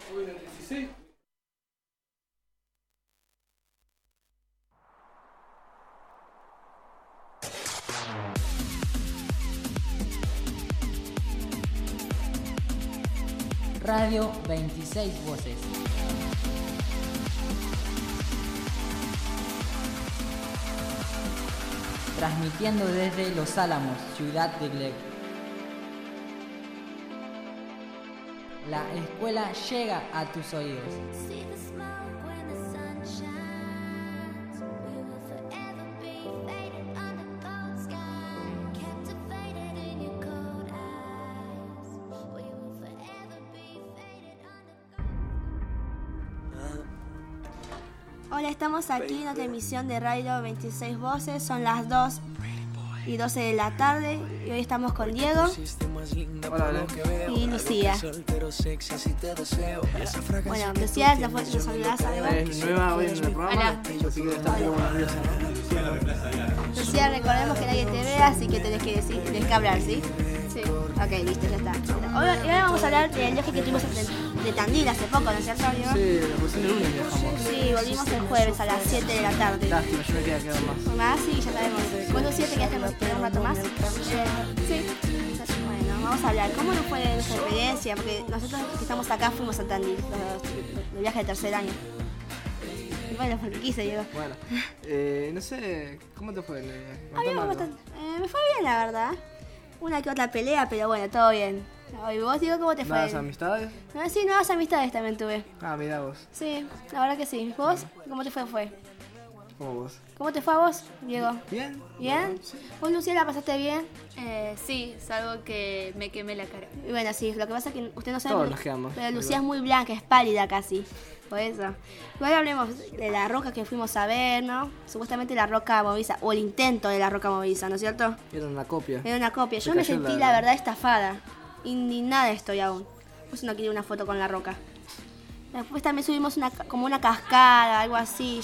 Hoy en el 16. Radio 26 Voces. Transmitiendo desde Los Álamos, ciudad de Gleck. La escuela llega a tus oídos. Hola, estamos aquí en otra emisión de Radio 26 Voces. Son las 2:12 de la tarde y hoy estamos con Diego. Hola. Y Lucía. Bueno, Lucía, nos saludás algo. Es nueva hoy en el programa. Hola. Así que está un poco nerviosa. Lucía, recordemos que nadie te ve, así que tenés que hablar, ¿sí? Sí. Ok, listo, ya está. Hoy ahora vamos a hablar del viaje que tuvimos de Tandil hace poco, ¿no es cierto, Diego? Sí, recién el lunes viajamos. Sí, volvimos el jueves a las 7 de la tarde. Lástima, yo me quedé a quedar más. ¿Más? Sí, ya sabemos. ¿Vos, Lucía, te quedaste un rato más? Sí. Bueno, vamos a hablar. ¿Cómo nos fue nuestra experiencia? Porque nosotros que estamos acá fuimos a Tandil, el viaje de tercer año. Y bueno, porque quise, Diego. Bueno, no sé, ¿cómo te fue? A mí me fue bien, la verdad. Una que otra pelea, pero bueno, todo bien. ¿Y vos, Diego, cómo te fue? ¿Nuevas amistades? Sí, nuevas amistades también tuve. Ah, mira vos. Sí, la verdad que sí. ¿Vos? ¿Cómo te fue? ¿Cómo vos? ¿Cómo te fue a vos, Diego? ¿Bien? ¿Bien? ¿Vos, Lucía, la pasaste bien? Sí, salvo que me quemé la cara. Y bueno, sí, lo que pasa es que usted no sabe. Todos nos quedamos. Pero Lucía es muy blanca, es pálida casi. Por eso. Igual hablemos de la roca que fuimos a ver, ¿no? Supuestamente la roca movediza, o el intento de la roca movediza, ¿no es cierto? Era una copia. Era una copia. Yo Se me cayó sentí, la verdad, estafada. Indignada estoy aún. Por eso no quería una foto con la roca. Después también subimos como una cascada, algo así.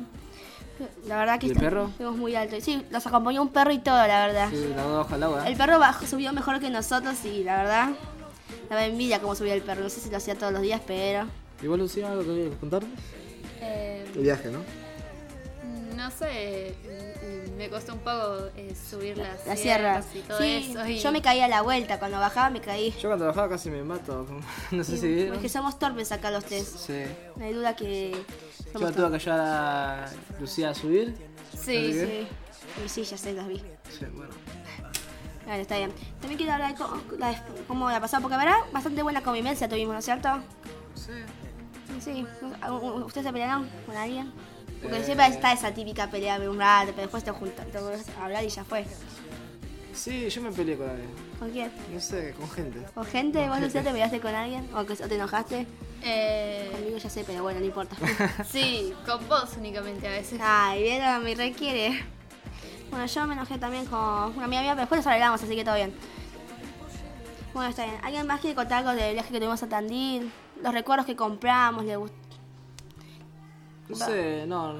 La verdad que ¿Y el perro? fuimos muy alto. Sí, nos acompañó un perro y todo, la verdad. Sí, la baja al agua. El perro subió mejor que nosotros y la verdad, daba envidia cómo subía el perro. No sé si lo hacía todos los días, pero... ¿Y vos, Lucía, algo que contarnos? El viaje, ¿no? No sé, me costó un poco subir La sierra. y todo Sí, eso. Y... yo me caí a la vuelta. Cuando bajaba me caí. Yo cuando bajaba casi me mato. No sé si vieron. Porque somos torpes acá los tres. Sí. No hay duda que Yo somos tuve que torpes. ayudar a Lucía a subir. Sí, ¿Así Sí. Y sí, ya sé, los vi. Sí, bueno. Bueno, está bien. También quiero hablar de cómo la pasó, porque verdad, bastante buena convivencia tuvimos, ¿no es cierto? Sí. Sí. ¿Ustedes se pelearon con alguien? Porque siempre está esa típica pelea de un rato, pero después te vuelves a hablar y ya fue. Sí, yo me peleé con alguien. ¿Con quién? No sé, con gente. ¿Con gente? ¿Vos, Lucía, te peleaste con alguien? ¿O te enojaste? Conmigo ya sé, pero bueno, no importa. Sí, con vos únicamente a veces. Ay, vieron, me requiere. Bueno, yo me enojé también con una amiga mía, pero después nos arreglamos, así que todo bien. Bueno, está bien. ¿Alguien más quiere contar algo del viaje que tuvimos a Tandil? Los recuerdos que compramos, le gustó. No sé, no.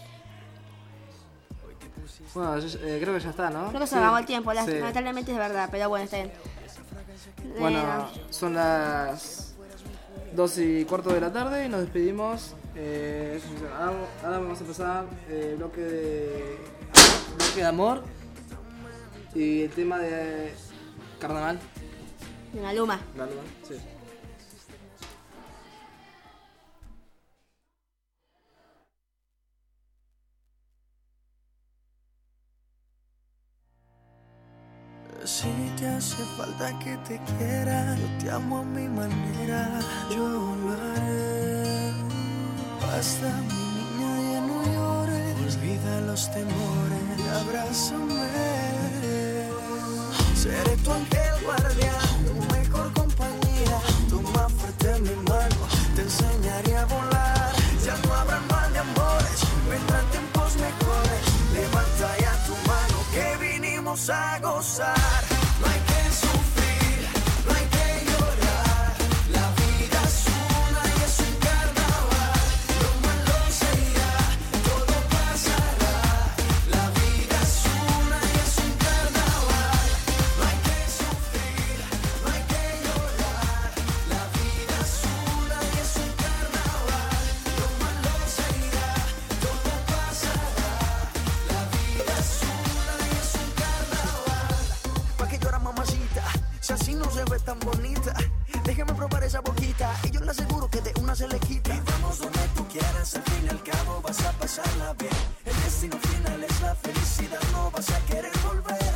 Bueno, creo que ya está, ¿no? Creo que se Sí. acabó el tiempo, Sí. lamentablemente es verdad, pero bueno, está bien. Bueno, son las 2:15 de la tarde y nos despedimos. Ahora vamos a empezar el bloque de amor y el tema de carnaval. De Maluma. Carnaval, sí. Si te hace falta que te quiera, yo te amo a mi manera, yo lo haré. Basta, mi niña, ya no llores, olvida los temores y abrázame. Seré tu ángel guardián, tu mejor compañía, toma fuerte mi mano, te enseñaré a volar. Ya no habrá mal de amores, vendrán tiempos mejores, levanta ya tu mano que vinimos a gozar. No hay que sufrir, no hay que llorar, la vida es una y es un carnaval. Lo malo se irá, todo pasará, la vida es una y es un carnaval. No hay que sufrir, no hay que llorar, la vida es una y es un Si así no se ve tan bonita, déjeme probar esa boquita y yo le aseguro que de una se le quita. Y vamos donde tú quieras, al fin y al cabo vas a pasarla bien. El destino final es la felicidad, no vas a querer volver.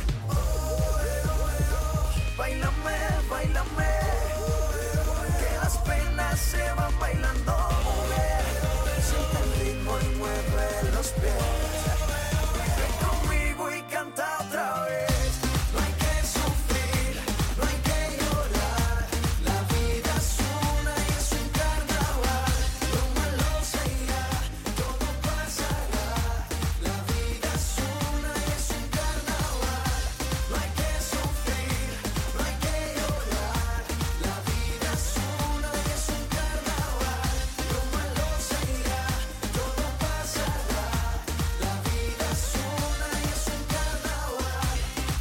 Báilame, báilame, que las penas se van bailando. Siente el ritmo y mueve los pies. Ven conmigo y canta otra vez. No hay que sufrir, no hay que llorar. La vida es una y es un carnaval. Lo malo se irá, todo pasará. La vida es una y es un carnaval. No hay que sufrir, no hay que llorar. La vida es una y es un carnaval. Lo malo se irá, todo pasará. La vida es una y es un carnaval.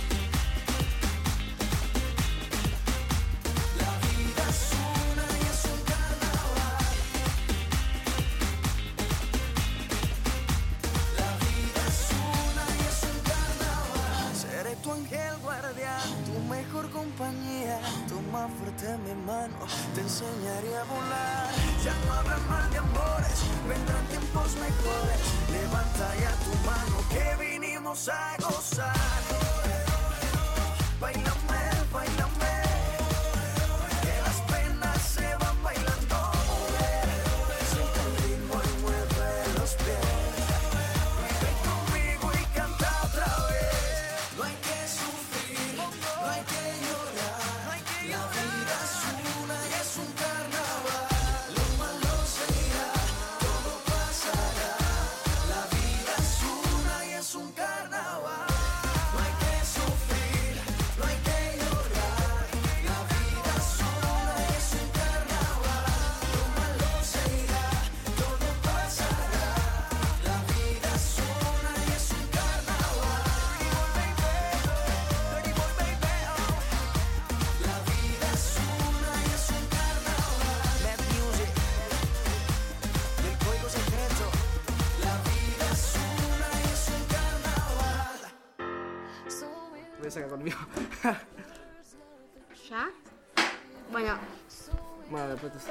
La vida es una y es un carnaval. La vida es una y es un carnaval. Seré tu ángel guardián, tu mejor compañía. Toma fuerte mi mano, te enseñaré a volar. Ya no habrá mal de amores, vendrán tiempos mejores. Levanta ya tu mano que vinimos a gozar. Báilame, báilame, que las penas se van bailando. Siente el ritmo y mueve los pies. Ven conmigo y canta otra vez. No hay que sufrir, no hay que llorar. La vida es una y es un carnaval. Lo malo se irá, todo pasará. La vida es una y es un carnaval. No hay que sufrir, no hay que llorar. La vida es una y es un carnaval. Lo malo se irá, todo pasará. La vida es una y es un carnaval. La vida es una y es un carnaval. Mad Music, del código secreto. La vida es una y es un carnaval. Voy a sacar conmigo. ¿Ya? Bueno, Bueno, después te...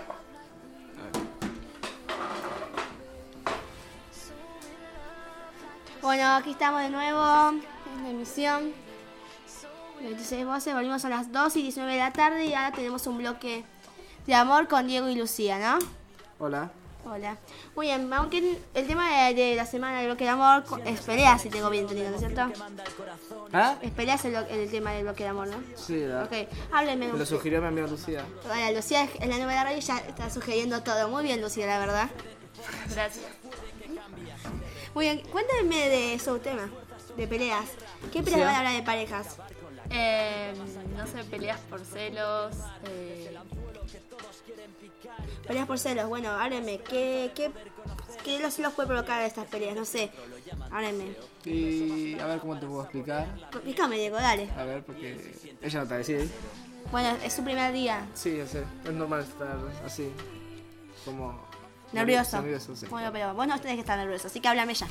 bueno, aquí estamos de nuevo en la emisión 26 voces. Volvimos a las 2 y 19 de la tarde y ahora tenemos un bloque de amor con Diego y Lucía, ¿no? Hola. Hola. Muy bien, aunque el tema de la semana del bloque de amor es peleas, si tengo bien entendido, ¿no es cierto? ¿Ah? Es peleas el tema del bloque de amor, ¿no? Sí, la... Ok, háblenme. Me lo sugirió mi amiga Lucía. Hola, Lucía es la nueva de la radio y ya está sugiriendo todo. Muy bien, Lucía, la verdad. Gracias. Muy bien, cuéntame de su tema, de peleas. ¿Qué peleas Sí. van a hablar de parejas? No sé, peleas por celos. Peleas por celos, bueno, háblenme. ¿Qué los celos puede provocar estas peleas? No sé, háblenme. Y a ver cómo te puedo explicar. Explícame, Diego, dale. A ver, porque ella no te va a decir. Bueno, es su primer día. Sí, ya sé. Es normal estar así. Como... Nervioso. Nervioso, sí. Bueno, pero vos no tenés que estar nervioso, así que háblame ya.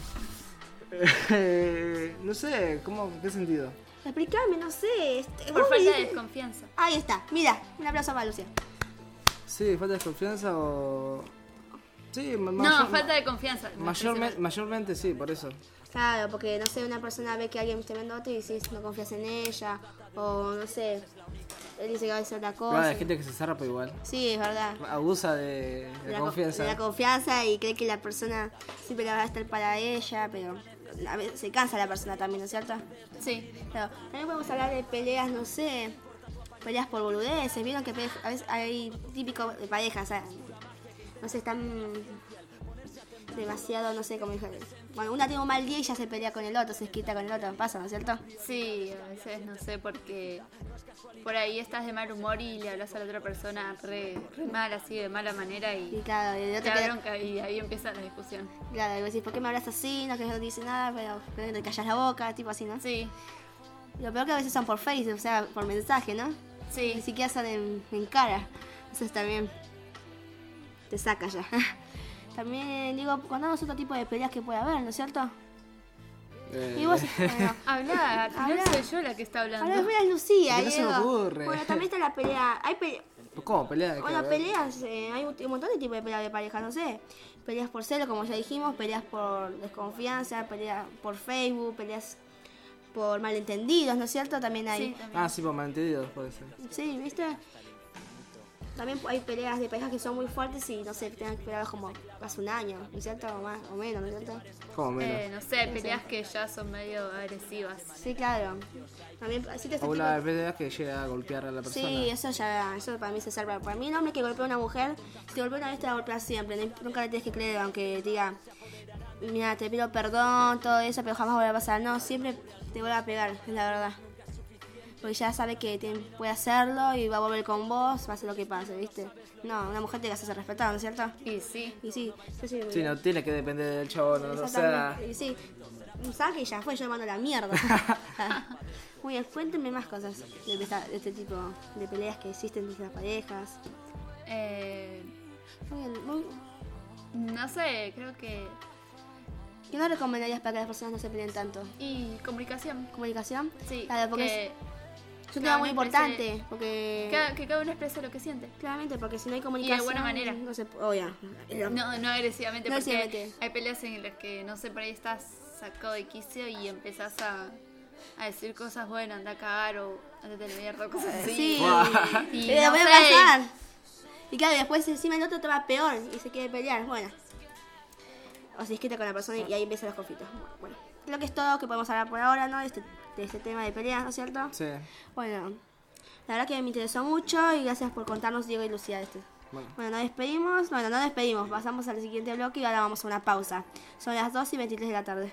No sé, ¿cómo? ¿Qué sentido? Explícame, no sé. Por vos me falta de dijiste- desconfianza. Ahí está, mira, un aplauso para Lucía. Sí, falta de desconfianza o... Sí, No, falta de confianza. mayormente sí, por eso. Claro, porque no sé, una persona ve que alguien te vende otro y dices no confías en ella, o no sé, él dice que va a hacer otra cosa. Claro, hay gente que se zarpa igual. Sí, es verdad. Abusa de la confianza. De la confianza y cree que la persona siempre la va a estar para ella, pero a veces se cansa la persona también, ¿no es cierto? Sí. Claro. También podemos hablar de peleas, no sé, peleas por boludeces. Vieron que a veces hay típico de parejas, o sea, no sé, están demasiado, no sé cómo dije. Bueno, una tiene un mal día y ya se pelea con el otro, se quita con el otro, pasa, ¿no es cierto? Sí, a veces no sé, porque por ahí estás de mal humor y le hablas a la otra persona re mal, así, de mala manera Y y claro, el te otro da queda- bronca y ahí empieza la discusión. claro, y vos decís, ¿por qué me hablas así? No, que no dice nada, pero te callas la boca, tipo así, ¿no? Sí, Lo peor que a veces son por Facebook, o sea, por mensaje, ¿no? Ni sí, siquiera son en cara. Entonces también te saca ya. También digo, contanos otro tipo de peleas que puede haber, ¿no es cierto? Y vos, bueno, Habla, al final Habla. soy yo la que está hablando. ahora es Lucía, ¿Qué no se me Diego. ocurre? Bueno, también está la pelea. ¿Cómo? ¿Pelea de qué? Bueno, A ver. peleas, hay un montón de tipos de peleas de pareja, no sé. Peleas por celo, como ya dijimos, peleas por desconfianza, peleas por Facebook, peleas por malentendidos, ¿no es cierto? También hay. Sí, también. Sí, por malentendidos puede ser. Sí, ¿viste? También hay peleas de parejas que son muy fuertes y no sé, que tengan que pelear como hace un año, ¿no es cierto? O más o menos, ¿no es cierto? ¿Cómo menos? No sé, peleas que ya son medio agresivas. Sí, claro. También existe este O tipo una de... pelea que llega a golpear a la persona. Sí, eso para mí se salva. Para mí, un hombre que golpea a una mujer, si te golpea una vez, te va a golpear siempre. Nunca le tienes que creer, aunque diga, mira, te pido perdón, todo eso, pero jamás vuelve a pasar. No, siempre te vuelve a pegar, es la verdad. Porque ya sabe que puede hacerlo y va a volver con vos, va a hacer lo que pase, ¿viste? No, una mujer te hace ser respetada, ¿no es cierto? Y sí. Y sí, yo sí. Sí, no tiene que depender del chavo, no, o sea... Exactamente. Y sí, un saque y ya fue, yo le mando a la mierda. Muy bien, cuéntenme más cosas de este tipo de peleas que existen entre las parejas. Muy bien, No sé, creo que... ¿qué no recomendarías para que las personas no se peleen tanto? Y comunicación. ¿Comunicación? Sí, Claro, porque que, es un tema muy cada uno importante, porque... que cada uno exprese lo que siente. Claramente, porque si no hay comunicación... buena manera. No se... Obvio. No agresivamente, No porque agresivamente. hay peleas en las que, no sé, por ahí estás sacado de quicio y empezás a decir cosas, bueno, anda a cagar o andate a la mierda, cosas así. Sí, Y pero no puede sé, pasar. Y claro, y después encima el otro te va peor y se quiere pelear. Bueno. O se discute con la persona y ahí empiezan los conflictos. Bueno, creo que es todo que podemos hablar por ahora, ¿no? De este tema de peleas, ¿no es cierto? Sí. Bueno, la verdad que me interesó mucho y gracias por contarnos, Diego y Lucía, esto. Bueno, nos despedimos. Bueno, no despedimos. Pasamos al siguiente bloque y ahora vamos a una pausa. Son las 2:23 de la tarde.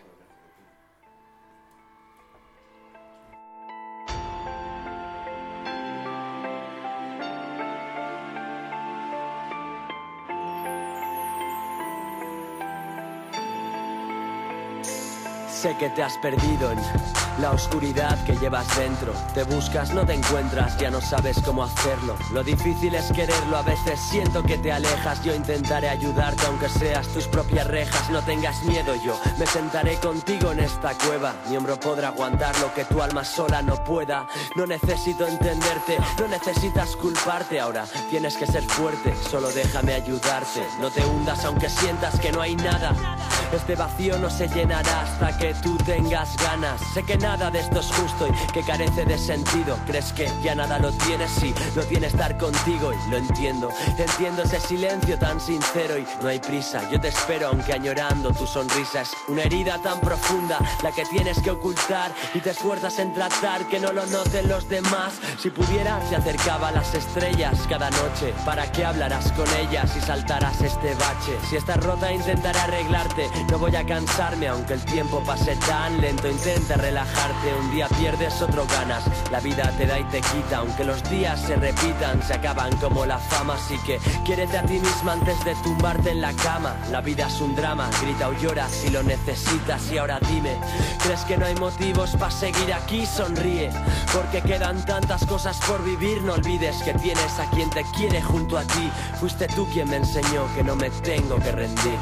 Sé que te has perdido en la oscuridad que llevas dentro. Te buscas, no te encuentras, ya no sabes cómo hacerlo. Lo difícil es quererlo, a veces siento que te alejas. Yo intentaré ayudarte aunque seas tus propias rejas. No tengas miedo, yo me sentaré contigo en esta cueva. Mi hombro podrá aguantar lo que tu alma sola no pueda. No necesito entenderte, no necesitas culparte. Ahora tienes que ser fuerte, solo déjame ayudarte. No te hundas aunque sientas que no hay nada. Este vacío no se llenará hasta que tú tengas ganas. Sé que nada de esto es justo y que carece de sentido. ¿Crees que ya nada lo tienes? Sí, lo tiene estar contigo y lo entiendo. Entiendo ese silencio tan sincero y no hay prisa. Yo te espero aunque añorando tu sonrisa. Es una herida tan profunda la que tienes que ocultar y te esfuerzas en tratar que no lo noten los demás. Si pudiera te acercaba a las estrellas cada noche para que hablaras con ellas y saltaras este bache. Si estás rota intentaré arreglarte. No voy a cansarme aunque el tiempo pase tan lento. Intenta relajarte, un día pierdes, otro ganas. La vida te da y te quita, aunque los días se repitan, se acaban como la fama. Así que quiérete a ti misma antes de tumbarte en la cama. La vida es un drama, grita o llora si lo necesitas. Y ahora dime, ¿crees que no hay motivos para seguir aquí? Sonríe, porque quedan tantas cosas por vivir. No olvides que tienes a quien te quiere junto a ti. Fuiste tú quien me enseñó que no me tengo que rendir.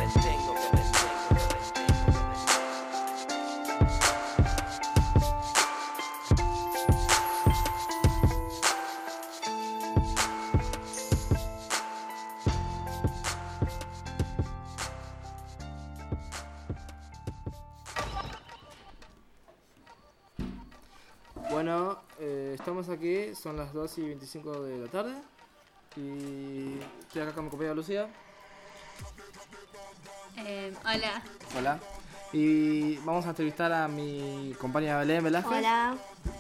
Bueno, estamos aquí, son las 2:25 de la tarde. Y estoy acá con mi compañera Lucía. Hola. Hola. Y vamos a entrevistar a mi compañera Belén Velázquez. Hola.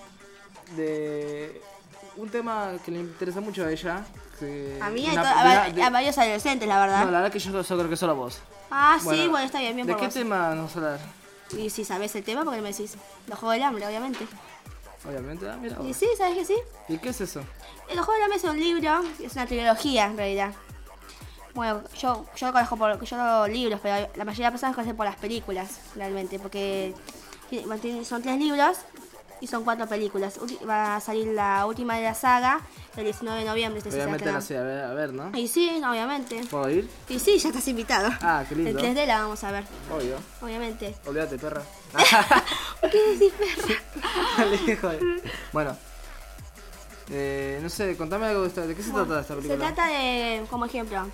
De un tema que le interesa mucho a ella. Que A mí y una- a varios adolescentes, la verdad. No, la verdad que yo creo que solo a vos. Ah, sí, Bueno, bueno, está bien, bien ¿De por qué vos. tema nos vas a hablar? Y si sabes el tema, porque me decís, los Juegos del Hambre, obviamente. Obviamente, mira Y vos. sí, ¿sabes que sí? ¿Y qué es eso? Los Juegos del Hambre es un libro, es una trilogía en realidad. Bueno, yo lo conozco yo leo libros, pero la mayoría de personas conocen por las películas, realmente, porque son 3 libros y son 4 películas. Va a salir la última de la saga El 19 de noviembre se Obviamente estrena. la sé, a ver, ¿no? Y sí, obviamente. ¿Puedo ir? Y sí, ya estás invitado. Ah, qué lindo. El 3D la vamos a ver, Obvio. obviamente. Olvídate, perra. ¿Por qué decís perra? Lejos. Bueno. No sé, contame algo de esta. ¿De qué se trata esta Se película? trata de, como ejemplo,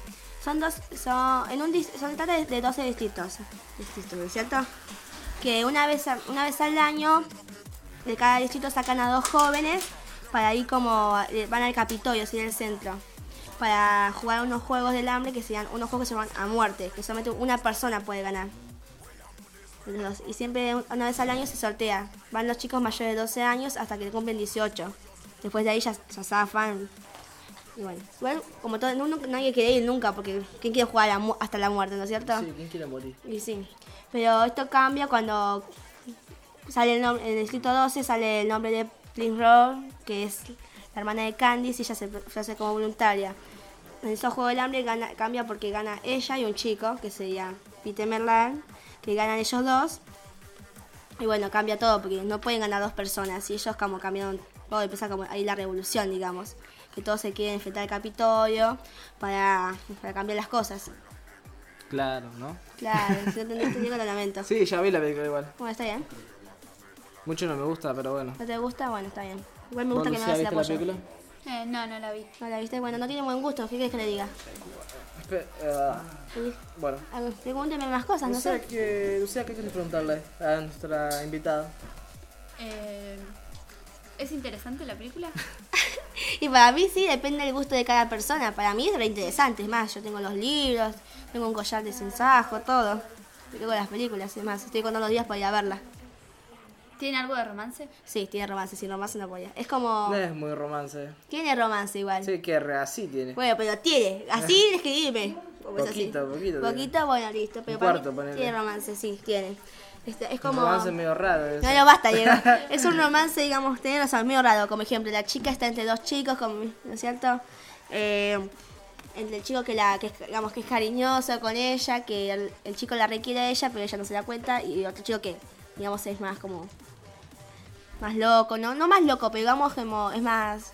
se trata de 12 distritos, ¿no es cierto? Que una vez al año de cada distrito sacan a 2 jóvenes para ir van al Capitolio, así en el centro, para jugar unos juegos del hambre que serían unos juegos que se llaman a muerte, que solamente una persona puede ganar. Y siempre una vez al año se sortea. Van los chicos mayores de 12 años hasta que cumplen 18. Después de ahí ya zafan. Y bueno, igual, como todo, nadie quiere ir nunca, porque ¿quién quiere jugar hasta la muerte, no es cierto? Sí, ¿quién quiere morir? Y sí. Pero esto cambia cuando sale el nombre, en el distrito 12 sale el nombre de Prince Roll, que es la hermana de Candice, y ella se hace como voluntaria. En esos juegos del hambre cambia porque gana ella y un chico, que sería Peter Merlan, que ganan ellos 2. Y bueno, cambia todo, porque no pueden ganar 2 personas, y ellos como cambiaron todo, empieza como ahí la revolución, digamos. Que todos se quieren enfrentar al Capitolio para cambiar las cosas. Claro, ¿no? Claro, si no entendiste, Diego, lo lamento. Sí, ya vi la película igual. Bueno, está bien. Mucho no me gusta, pero bueno. ¿No te gusta? Bueno, está bien. Igual me ¿Vos, gusta que me Lucía, hagas el viste la apoyo. película? No la vi. ¿No la viste? Bueno, no tiene buen gusto. ¿Qué quieres que le diga? Bueno. A ver, pregúnteme más cosas, no sé. Lucía, ¿qué quieres preguntarle a nuestra invitada? ¿Es interesante la película? Y para mí sí, depende del gusto de cada persona. Para mí es re interesante. Es más, yo tengo los libros, tengo un collar de sensajo, todo. Tengo las películas, es más, estoy contando los días para ir a verla. ¿Tiene algo de romance? Sí, tiene romance, sin romance no podía. Es como... No es muy romance. Tiene romance igual. Sí, que así tiene. Bueno, pero tiene. Así escribime. Poquito. Poquito, bueno, listo. Pero Un para cuarto, mí ponele. tiene romance, sí, tiene. Es como... Un romance medio raro. ese. No, basta, Diego. Es un romance, digamos, tener razón, medio raro. Como ejemplo, la chica está entre 2 chicos, ¿no es cierto? Entre el chico digamos, que es cariñoso con ella, que el chico la requiere a ella, pero ella no se da cuenta, y otro chico que, digamos, es más como... más loco, no más loco, pero digamos como es más...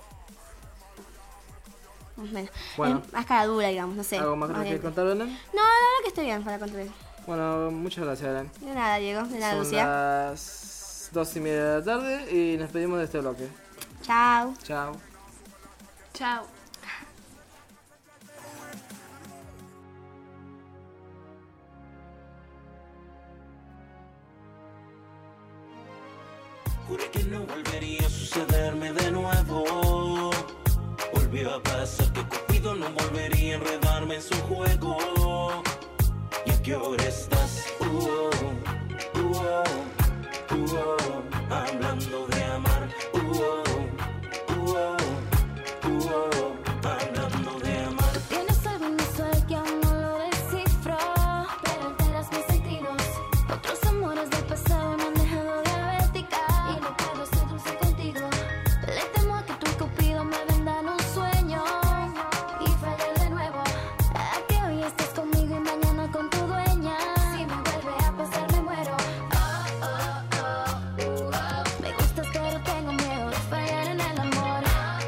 Bueno. Es más cara dura, digamos, no sé. ¿Algo más que bien. quieres contar, Belén? No, la verdad que estoy bien para contar. Bueno, muchas gracias, Belén. De nada, Diego, de nada, Son Lucía. las 2:30 de la tarde y nos despedimos de este bloque. Chao. Chao. Chao. Juré que no volvería a sucederme de nuevo. Volvió a pasar que Cupido no volvería a enredarme en su juego. ¿Y a qué hora estás? Hablando de amar. Hablando de amar. Tienes algo inusual que aún no lo descifro, pero alteras mis sentidos. Otros amores del pasado me han dejado diabética y no puedo ser dulce contigo. Le temo a que tu Cupido me vendan un sueño y fallar de nuevo. A que hoy estés conmigo y mañana con tu dueña. Si me vuelve a pasar me muero. Me gustas pero tengo miedo de fallar en el amor.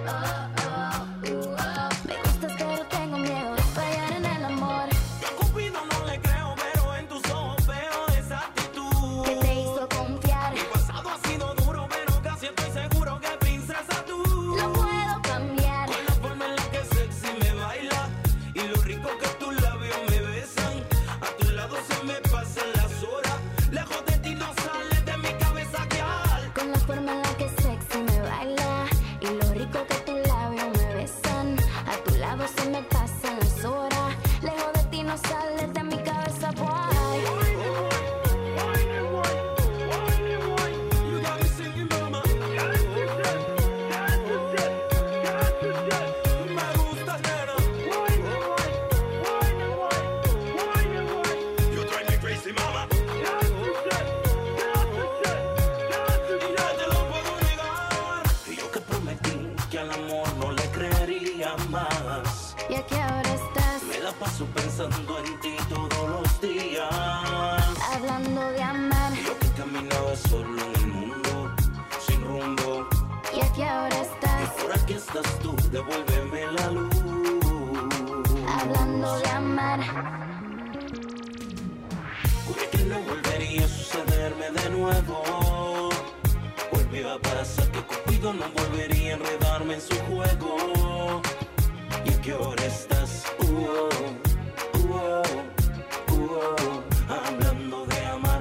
Me gustas pero tengo miedo de fallar en el amor. A Cupido no le creo, pero en tus ojos veo esa actitud. Que te hizo confiar. Mi pasado ha sido duro, pero casi estoy seguro que princesa tú. Lo puedo cambiar. Con la forma en la que sexy me baila y lo rico que tus labios me besan. A tu lado se me pasan las horas. Lejos de ti no sales de mi cabeza, girl. Con la forma en la que sexy me baila y lo rico que tus labios me besan. A tu lado se me pasan las horas. Lejos de ti no sales de mi cabeza, boy. You got me singing, mama. Me gustas, nena. You drive me crazy, mama. Y ya te lo puedo negar. Y yo que prometí que al amor no le creería más. ¿Y a qué hora estás? Me la paso pensando en ti todos los días. Hablando de amar. Yo que caminaba solo en el mundo, sin rumbo. ¿Y a qué hora estás? Y por aquí estoy estás tú, devuélveme la luz. Hablando de amar, Juré que no volvería a sucederme de nuevo. Volvió a pasar que Cupido no volvería a enredarme en su juego. ¿Y a qué hora estás? Hablando de amar.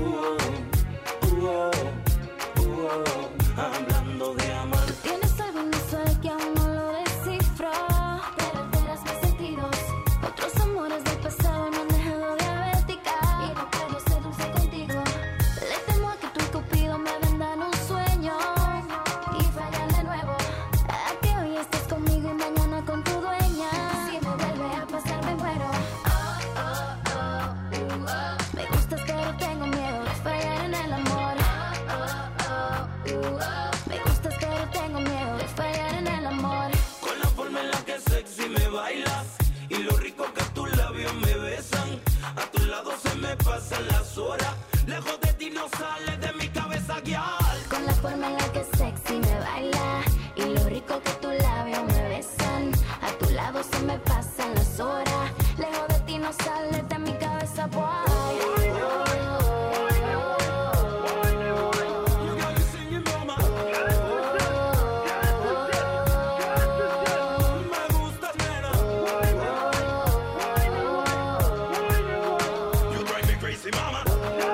Hablando de amar. tienes algo inusual que aún no lo descifro, pero alteras mis sentidos. Otros amores del pasado me han dejado diabética y no puedo ser dulce contigo. Le temo a que tú y Cupido me vendan un sueño y fallan de nuevo. A que hoy estés conmigo y mañana con tu dueña. Si me vuelve a pasar me muero. Me gustas pero tengo miedo de fallar en el amor. Me gustas pero tengo miedo de fallar en el amor. Con la forma en la que sexy me bailas y lo rico que tus labios me besan. A tu lado se me pasan las horas. Lejos de ti no sale de mi cabeza, guiar. Con la forma en la que sexy me baila y lo rico que tus labios me besan. A tu lado se me pasan las horas. Lejos de ti no sale de mi cabeza, boy. You got me singing, mama. Me gustas, nena. You drive me crazy, mama.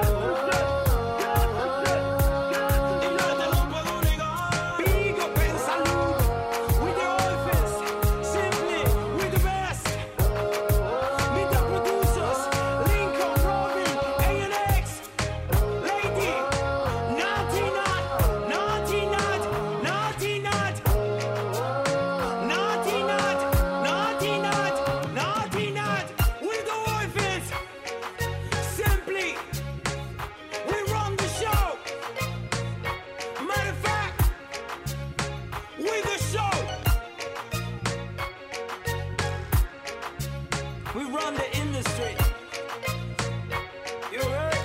Y yo te lo puedo negar. Big up en salud. With the orphans. Simply with the best. Meet the producers. Lincoln, Robin, A&X. Lady. Naughty Nut. Naughty Nut. Naughty Nut. Naughty Nut. Naughty Nut. Naughty Nut. With the orphans. Simply. We run the show. Matter of fact, with the show. We run the industry. You heard?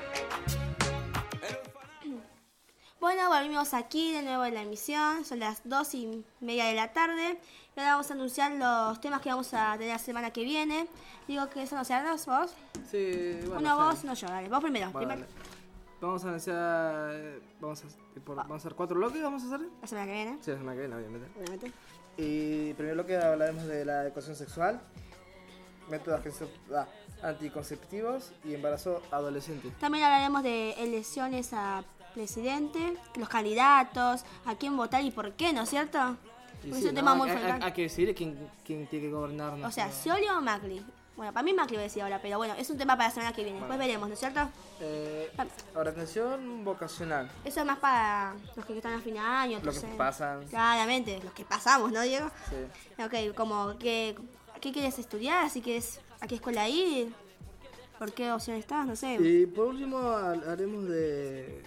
Bueno, volvimos aquí de nuevo en la emisión. Son las 2:30 de la tarde. Y ahora vamos a anunciar los temas que vamos a tener la semana que viene. Digo que eso no sea vos. Sí, bueno. Uno está vos, bien. no yo. Dale, vos primero. Bueno, Primero, dale. Vamos a anunciar. Vamos a hacer 4 bloques, vamos a hacer. la semana que viene. Sí, la semana que viene, obviamente. Obviamente. Y primer bloque hablaremos de la educación sexual, métodos anticonceptivos y embarazo adolescente. También hablaremos de elecciones a presidente, los candidatos, a quién votar y por qué, ¿no es cierto? Y Porque sí, es un ¿no? tema muy Hay frecuente. que decidir quién tiene que gobernar. O sea, Scioli o Macri. Bueno, para mí Macri voy a decir ahora, pero bueno, es un tema para la semana que viene. Después veremos, ¿no es cierto? Ahora, atención vocacional. Eso es más para los que están a fin de año. Lo que entonces- pasan. Claramente, los que pasamos, ¿no, Diego? Sí. Ok, como ¿qué quieres estudiar? ¿Si quieres a qué escuela ir? ¿Por qué opción estás? No sé. Y por último haremos de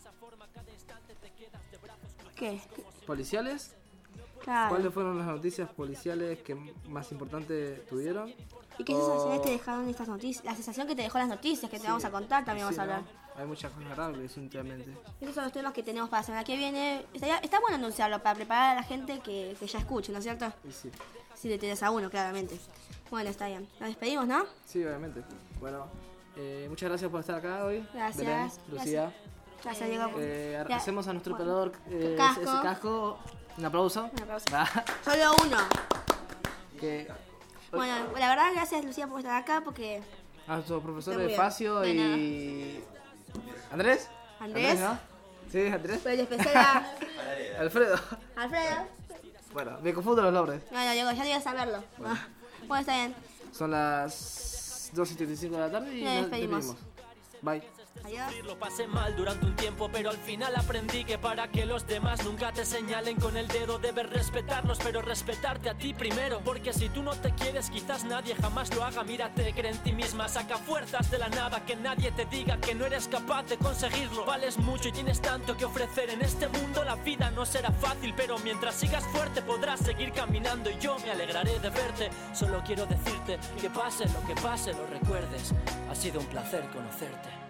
¿Qué? policiales. Claro. ¿Cuáles fueron las noticias policiales que más importantes tuvieron? ¿Y qué sensaciones te dejaron estas noticias? La sensación que te dejó las noticias que te vamos a contar también vamos a hablar. ¿no? Hay muchas cosas raras, definitivamente. Esos son los temas que tenemos para la semana que viene. Está bueno anunciarlo para preparar a la gente que ya escuche, ¿no es cierto? Y sí. Si le interesa a uno, claramente. Bueno, está bien. Nos despedimos, ¿no? Sí, obviamente. Bueno, muchas gracias por estar acá hoy. Gracias. Belén, Lucía. Gracias, Diego. Ya. Hacemos a nuestro Bueno, operador casco. ese casco. Un aplauso. Un aplauso. Solo uno. Que, Bueno, la verdad, gracias, Lucía, por estar acá porque... a nuestros profesores Muy bien. Facio De y... ¿Andrés? Andrés. ¿no? Sí, Andrés. Pero el especial a Alfredo. Alfredo. Bueno, me confundo los nombres. Bueno, Diego, ya debías saberlo. Bueno, está bien. Son las 2:75 de la tarde y Nos nos despedimos. Bye. Adiós. Lo pasé mal durante un tiempo, pero al final aprendí que para que los demás nunca te señalen con el dedo debes respetarlos, pero respetarte a ti primero. Porque si tú no te quieres, quizás nadie jamás lo haga. Mírate, cree en ti misma, saca fuerzas de la nada. Que nadie te diga que no eres capaz de conseguirlo. Vales mucho y tienes tanto que ofrecer. En este mundo la vida no será fácil, pero mientras sigas fuerte podrás seguir caminando. Y yo me alegraré de verte. Solo quiero decirte que pase lo que pase, lo recuerdes. Ha sido un placer conocerte.